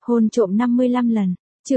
Hôn trộm 55 lần. Chương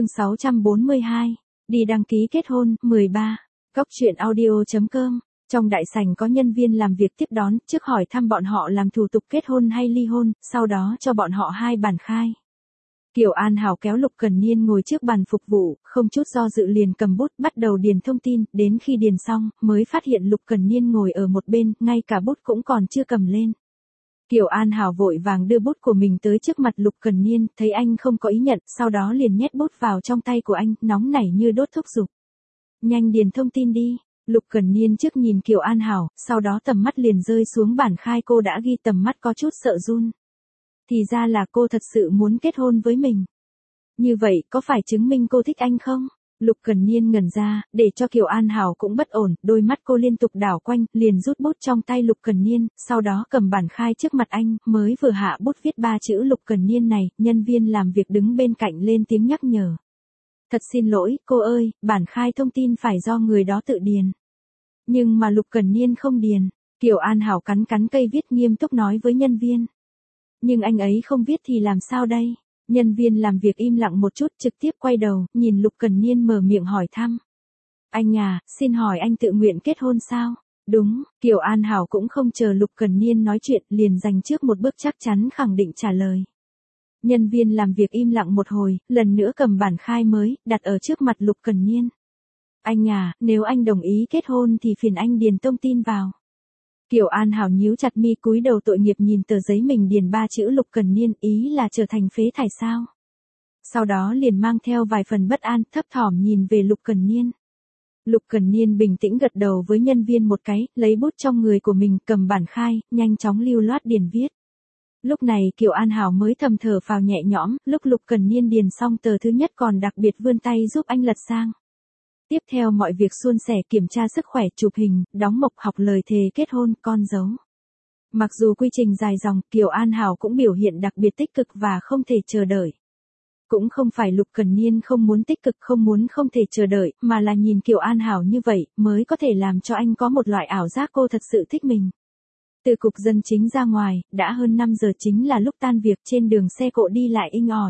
642. Đi đăng ký kết hôn, 13. Góc truyện audio.com. Trong đại sảnh có nhân viên làm việc tiếp đón, trước hỏi thăm bọn họ làm thủ tục kết hôn hay ly hôn, sau đó cho bọn họ 2 bản khai. Kiều An Hảo kéo Lục Cần Niên ngồi trước bàn phục vụ, không chút do dự liền cầm bút bắt đầu điền thông tin, đến khi điền xong, mới phát hiện Lục Cần Niên ngồi ở một bên, ngay cả bút cũng còn chưa cầm lên. Kiều An Hảo vội vàng đưa bút của mình tới trước mặt Lục Cần Niên, thấy anh không có ý nhận, sau đó liền nhét bút vào trong tay của anh, nóng nảy như đốt thúc giục. Nhanh điền thông tin đi. Lục Cần Niên trước nhìn Kiều An Hảo, sau đó tầm mắt liền rơi xuống bản khai cô đã ghi, tầm mắt có chút sợ run. Thì ra là cô thật sự muốn kết hôn với mình. Như vậy có phải chứng minh cô thích anh không? Lục Cần Niên ngẩn ra, để cho Kiều An Hảo cũng bất ổn, đôi mắt cô liên tục đảo quanh, liền rút bút trong tay Lục Cần Niên, sau đó cầm bản khai trước mặt anh, mới vừa hạ bút viết 3 chữ Lục Cần Niên này, nhân viên làm việc đứng bên cạnh lên tiếng nhắc nhở. Thật xin lỗi, cô ơi, bản khai thông tin phải do người đó tự điền. Nhưng mà Lục Cần Niên không điền. Kiều An Hảo cắn cắn cây viết, nghiêm túc nói với nhân viên. Nhưng anh ấy không viết thì làm sao đây? Nhân viên làm việc im lặng một chút, trực tiếp quay đầu, nhìn Lục Cần Niên mở miệng hỏi thăm. Anh à, xin hỏi anh tự nguyện kết hôn sao? Đúng, Kiều An Hảo cũng không chờ Lục Cần Niên nói chuyện, liền dành trước một bước chắc chắn khẳng định trả lời. Nhân viên làm việc im lặng một hồi, lần nữa cầm bản khai mới, đặt ở trước mặt Lục Cần Niên. Anh à, nếu anh đồng ý kết hôn thì phiền anh điền thông tin vào. Kiều An Hảo nhíu chặt mi, cúi đầu tội nghiệp nhìn tờ giấy mình điền 3 chữ Lục Cần Niên, ý là trở thành phế thải sao? Sau đó liền mang theo vài phần bất an, thấp thỏm nhìn về Lục Cần Niên. Lục Cần Niên bình tĩnh gật đầu với nhân viên một cái, lấy bút trong người của mình, cầm bản khai, nhanh chóng lưu loát điền viết. Lúc này Kiều An Hảo mới thầm thở phào nhẹ nhõm, lúc Lục Cần Niên điền xong tờ thứ nhất còn đặc biệt vươn tay giúp anh lật sang. Tiếp theo mọi việc suôn sẻ, kiểm tra sức khỏe, chụp hình, đóng mộc, học lời thề kết hôn, con dấu. Mặc dù quy trình dài dòng, Kiều An Hảo cũng biểu hiện đặc biệt tích cực và không thể chờ đợi. Cũng không phải Lục Cần Niên không muốn tích cực, không thể chờ đợi, mà là nhìn Kiều An Hảo như vậy, mới có thể làm cho anh có một loại ảo giác cô thật sự thích mình. Từ cục dân chính ra ngoài, đã hơn 5 giờ, chính là lúc tan việc, trên đường xe cộ đi lại inh ỏi.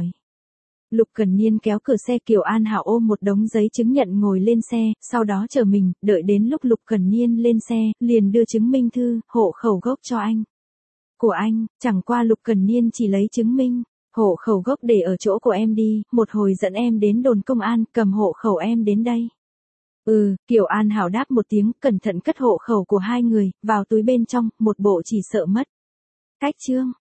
Lục Cần Niên kéo cửa xe, Kiều An Hảo ôm một đống giấy chứng nhận ngồi lên xe, sau đó chờ mình, đợi đến lúc Lục Cần Niên lên xe, liền đưa chứng minh thư, hộ khẩu gốc cho anh. Của anh, chẳng qua Lục Cần Niên chỉ lấy chứng minh, hộ khẩu gốc để ở chỗ của em đi, một hồi dẫn em đến đồn công an, cầm hộ khẩu em đến đây. Kiều An Hảo đáp một tiếng, cẩn thận cất hộ khẩu của hai người, vào túi bên trong, một bộ chỉ sợ mất. Cách chương.